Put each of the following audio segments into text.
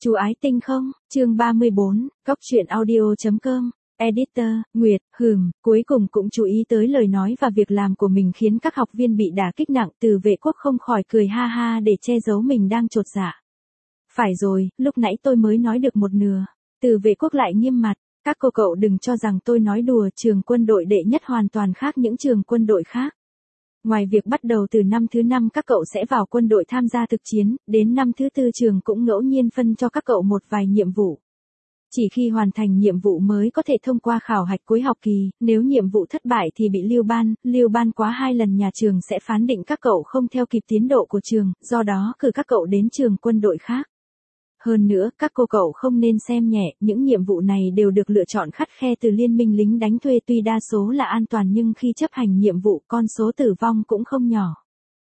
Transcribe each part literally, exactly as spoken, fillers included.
Chú ái tinh không, chương ba mươi bốn, góc truyện audio.com, editor, Nguyệt, hừm, cuối cùng cũng chú ý tới lời nói và việc làm của mình khiến các học viên bị đả kích nặng. Từ Vệ Quốc không khỏi cười ha ha để che giấu mình đang chột dạ. Phải rồi, lúc nãy tôi mới nói được một nửa. Từ Vệ Quốc lại nghiêm mặt, các cô cậu đừng cho rằng tôi nói đùa, trường quân đội đệ nhất hoàn toàn khác những trường quân đội khác. Ngoài việc bắt đầu từ năm thứ năm các cậu sẽ vào quân đội tham gia thực chiến, đến năm thứ tư trường cũng ngẫu nhiên phân cho các cậu một vài nhiệm vụ. Chỉ khi hoàn thành nhiệm vụ mới có thể thông qua khảo hạch cuối học kỳ, nếu nhiệm vụ thất bại thì bị lưu ban, lưu ban quá hai lần nhà trường sẽ phán định các cậu không theo kịp tiến độ của trường, do đó cử các cậu đến trường quân đội khác. Hơn nữa, các cô cậu không nên xem nhẹ, những nhiệm vụ này đều được lựa chọn khắt khe từ Liên minh lính đánh thuê, tuy đa số là an toàn nhưng khi chấp hành nhiệm vụ con số tử vong cũng không nhỏ.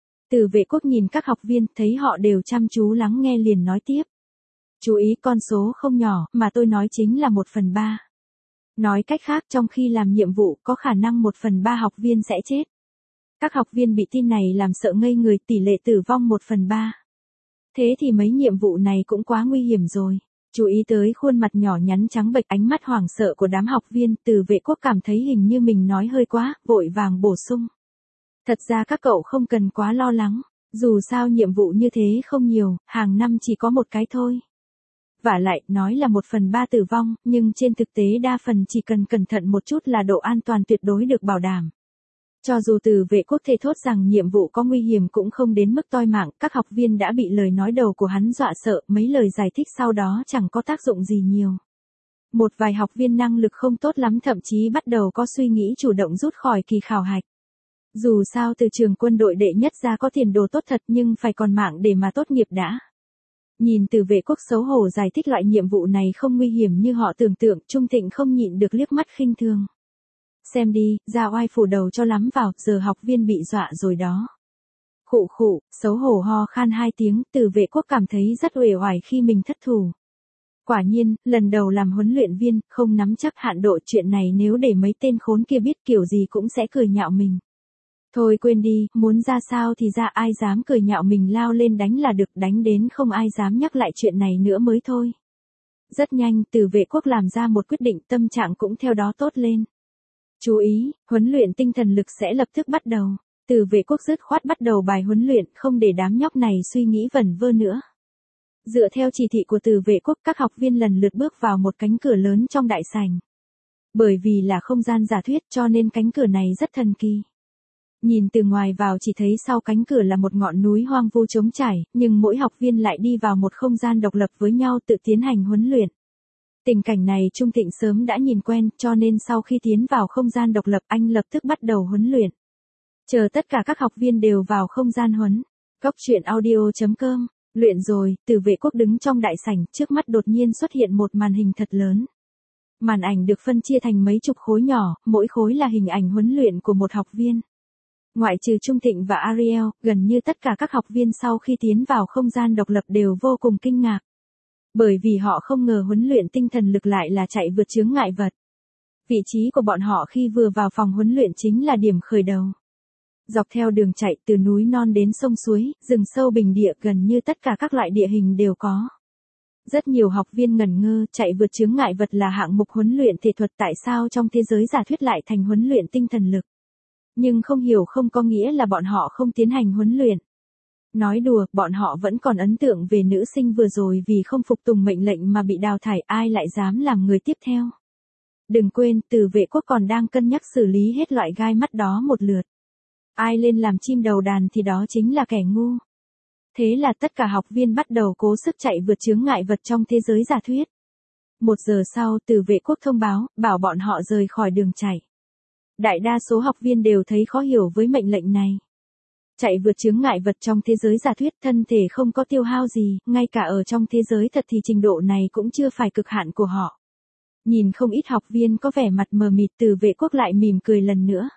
Từ Vệ Quốc nhìn các học viên, thấy họ đều chăm chú lắng nghe liền nói tiếp. Chú ý, con số không nhỏ, mà tôi nói chính là một phần ba. Nói cách khác, trong khi làm nhiệm vụ có khả năng một phần ba học viên sẽ chết. Các học viên bị tin này làm sợ ngây người, tỷ lệ tử vong một phần ba. Thế thì mấy nhiệm vụ này cũng quá nguy hiểm rồi. Chú ý tới khuôn mặt nhỏ nhắn trắng bệch, ánh mắt hoảng sợ của đám học viên, Từ Vệ Quốc cảm thấy hình như mình nói hơi quá, vội vàng bổ sung. Thật ra các cậu không cần quá lo lắng, dù sao nhiệm vụ như thế không nhiều, hàng năm chỉ có một cái thôi. Vả lại, nói là một phần ba tử vong, nhưng trên thực tế đa phần chỉ cần cẩn thận một chút là độ an toàn tuyệt đối được bảo đảm. Cho dù Từ Vệ Quốc thề thốt rằng nhiệm vụ có nguy hiểm cũng không đến mức toi mạng, các học viên đã bị lời nói đầu của hắn dọa sợ, mấy lời giải thích sau đó chẳng có tác dụng gì nhiều. Một vài học viên năng lực không tốt lắm thậm chí bắt đầu có suy nghĩ chủ động rút khỏi kỳ khảo hạch. Dù sao từ trường quân đội đệ nhất ra có tiền đồ tốt thật nhưng phải còn mạng để mà tốt nghiệp đã. Nhìn Từ Vệ Quốc xấu hổ giải thích loại nhiệm vụ này không nguy hiểm như họ tưởng tượng, Trung Thịnh không nhịn được liếc mắt khinh thường. Xem đi, ra oai phủ đầu cho lắm vào, giờ học viên bị dọa rồi đó. Khụ khụ, xấu hổ ho khan hai tiếng, Từ Vệ Quốc cảm thấy rất uể oải khi mình thất thủ. Quả nhiên, lần đầu làm huấn luyện viên, không nắm chắc hạn độ, chuyện này nếu để mấy tên khốn kia biết kiểu gì cũng sẽ cười nhạo mình. Thôi quên đi, muốn ra sao thì ra, ai dám cười nhạo mình lao lên đánh là được, đánh đến không ai dám nhắc lại chuyện này nữa mới thôi. Rất nhanh, Từ Vệ Quốc làm ra một quyết định, tâm trạng cũng theo đó tốt lên. Chú ý, huấn luyện tinh thần lực sẽ lập tức bắt đầu. Từ Vệ Quốc dứt khoát bắt đầu bài huấn luyện, không để đám nhóc này suy nghĩ vẩn vơ nữa. Dựa theo chỉ thị của Từ Vệ Quốc, các học viên lần lượt bước vào một cánh cửa lớn trong đại sảnh. Bởi vì là không gian giả thuyết cho nên cánh cửa này rất thần kỳ. Nhìn từ ngoài vào chỉ thấy sau cánh cửa là một ngọn núi hoang vu trống trải, nhưng mỗi học viên lại đi vào một không gian độc lập với nhau tự tiến hành huấn luyện. Tình cảnh này Trung Thịnh sớm đã nhìn quen, cho nên sau khi tiến vào không gian độc lập anh lập tức bắt đầu huấn luyện. Chờ tất cả các học viên đều vào không gian huấn. Góc truyện audio.com, luyện rồi, Từ Vệ Quốc đứng trong đại sảnh, trước mắt đột nhiên xuất hiện một màn hình thật lớn. Màn ảnh được phân chia thành mấy chục khối nhỏ, mỗi khối là hình ảnh huấn luyện của một học viên. Ngoại trừ Trung Thịnh và Ariel, gần như tất cả các học viên sau khi tiến vào không gian độc lập đều vô cùng kinh ngạc. Bởi vì họ không ngờ huấn luyện tinh thần lực lại là chạy vượt chướng ngại vật. Vị trí của bọn họ khi vừa vào phòng huấn luyện chính là điểm khởi đầu. Dọc theo đường chạy từ núi non đến sông suối, rừng sâu bình địa, gần như tất cả các loại địa hình đều có. Rất nhiều học viên ngẩn ngơ, chạy vượt chướng ngại vật là hạng mục huấn luyện thể thuật, tại sao trong thế giới giả thuyết lại thành huấn luyện tinh thần lực. Nhưng không hiểu không có nghĩa là bọn họ không tiến hành huấn luyện. Nói đùa, bọn họ vẫn còn ấn tượng về nữ sinh vừa rồi vì không phục tùng mệnh lệnh mà bị đào thải, ai lại dám làm người tiếp theo. Đừng quên, Từ Vệ Quốc còn đang cân nhắc xử lý hết loại gai mắt đó một lượt. Ai lên làm chim đầu đàn thì đó chính là kẻ ngu. Thế là tất cả học viên bắt đầu cố sức chạy vượt chướng ngại vật trong thế giới giả thuyết. Một giờ sau, Từ Vệ Quốc thông báo, bảo bọn họ rời khỏi đường chạy. Đại đa số học viên đều thấy khó hiểu với mệnh lệnh này. Chạy vượt chướng ngại vật trong thế giới giả thuyết, thân thể không có tiêu hao gì, ngay cả ở trong thế giới thật thì trình độ này cũng chưa phải cực hạn của họ. Nhìn không ít học viên có vẻ mặt mờ mịt, Từ Vệ Quốc lại mỉm cười lần nữa.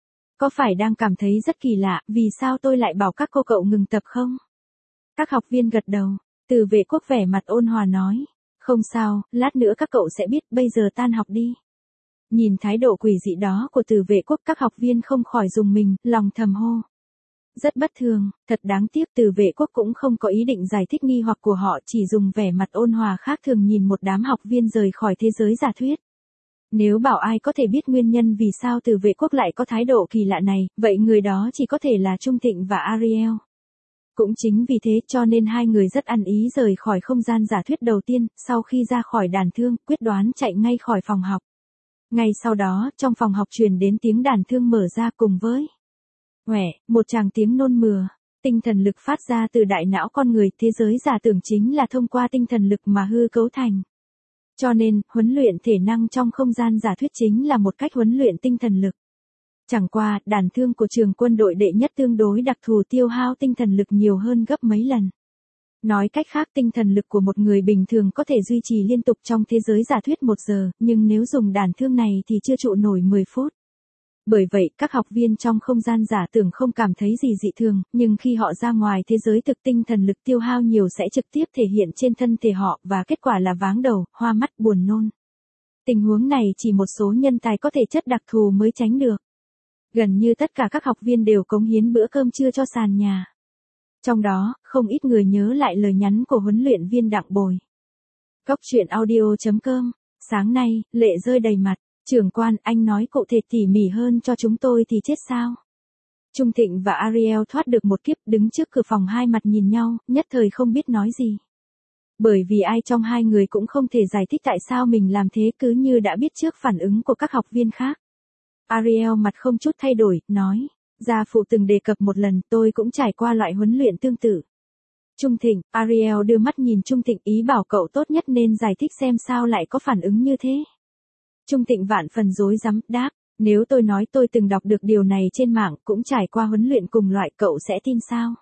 Có phải đang cảm thấy rất kỳ lạ, vì sao tôi lại bảo các cô cậu ngừng tập không? Các học viên gật đầu, Từ Vệ Quốc vẻ mặt ôn hòa nói. Không sao, lát nữa các cậu sẽ biết, bây giờ tan học đi. Nhìn thái độ quỷ dị đó của Từ Vệ Quốc, các học viên không khỏi rùng mình, lòng thầm hô. Rất bất thường, thật đáng tiếc Từ Vệ Quốc cũng không có ý định giải thích nghi hoặc của họ, chỉ dùng vẻ mặt ôn hòa khác thường nhìn một đám học viên rời khỏi thế giới giả thuyết. Nếu bảo ai có thể biết nguyên nhân vì sao Từ Vệ Quốc lại có thái độ kỳ lạ này, vậy người đó chỉ có thể là Trung Thịnh và Ariel. Cũng chính vì thế cho nên hai người rất ăn ý rời khỏi không gian giả thuyết đầu tiên, sau khi ra khỏi đàn thương, quyết đoán chạy ngay khỏi phòng học. Ngay sau đó, trong phòng học truyền đến tiếng đàn thương mở ra cùng với "Ngoẹ", một tràng tiếng nôn mửa. Tinh thần lực phát ra từ đại não con người, thế giới giả tưởng chính là thông qua tinh thần lực mà hư cấu thành. Cho nên, huấn luyện thể năng trong không gian giả thuyết chính là một cách huấn luyện tinh thần lực. Chẳng qua, đàn thương của trường quân đội đệ nhất tương đối đặc thù, tiêu hao tinh thần lực nhiều hơn gấp mấy lần. Nói cách khác, tinh thần lực của một người bình thường có thể duy trì liên tục trong thế giới giả thuyết một giờ, nhưng nếu dùng đàn thương này thì chưa trụ nổi mười phút. Bởi vậy, các học viên trong không gian giả tưởng không cảm thấy gì dị thường, nhưng khi họ ra ngoài thế giới thực, tinh thần lực tiêu hao nhiều sẽ trực tiếp thể hiện trên thân thể họ, và kết quả là váng đầu, hoa mắt, buồn nôn. Tình huống này chỉ một số nhân tài có thể chất đặc thù mới tránh được. Gần như tất cả các học viên đều cống hiến bữa cơm trưa cho sàn nhà. Trong đó, không ít người nhớ lại lời nhắn của huấn luyện viên Đặng Bồi. Cốc truyện audio chấm com. Sáng nay, lệ rơi đầy mặt. Trưởng quan, anh nói cụ thể tỉ mỉ hơn cho chúng tôi thì chết sao? Trung Thịnh và Ariel thoát được một kiếp, đứng trước cửa phòng hai mặt nhìn nhau, nhất thời không biết nói gì. Bởi vì ai trong hai người cũng không thể giải thích tại sao mình làm thế, cứ như đã biết trước phản ứng của các học viên khác. Ariel mặt không chút thay đổi, nói, gia phụ từng đề cập một lần, tôi cũng trải qua loại huấn luyện tương tự. Trung Thịnh, Ariel đưa mắt nhìn Trung Thịnh, ý bảo cậu tốt nhất nên giải thích xem sao lại có phản ứng như thế. Trung Thịnh vạn phần rối rắm, đáp, nếu tôi nói tôi từng đọc được điều này trên mạng, cũng trải qua huấn luyện cùng loại, cậu sẽ tin sao?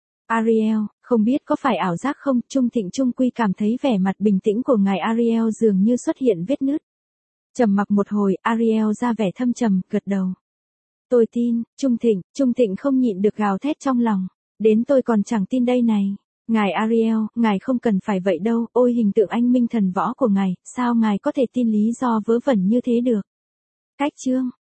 Ariel, không biết có phải ảo giác không? Trung Thịnh trung quy cảm thấy vẻ mặt bình tĩnh của ngài Ariel dường như xuất hiện vết nứt. Trầm mặc một hồi, Ariel ra vẻ thâm trầm, gật đầu. Tôi tin, Trung Thịnh, Trung Thịnh không nhịn được gào thét trong lòng. Đến tôi còn chẳng tin đây này. Ngài Ariel, ngài không cần phải vậy đâu, ôi hình tượng anh minh thần võ của ngài, sao ngài có thể tin lý do vớ vẩn như thế được? Cách chương.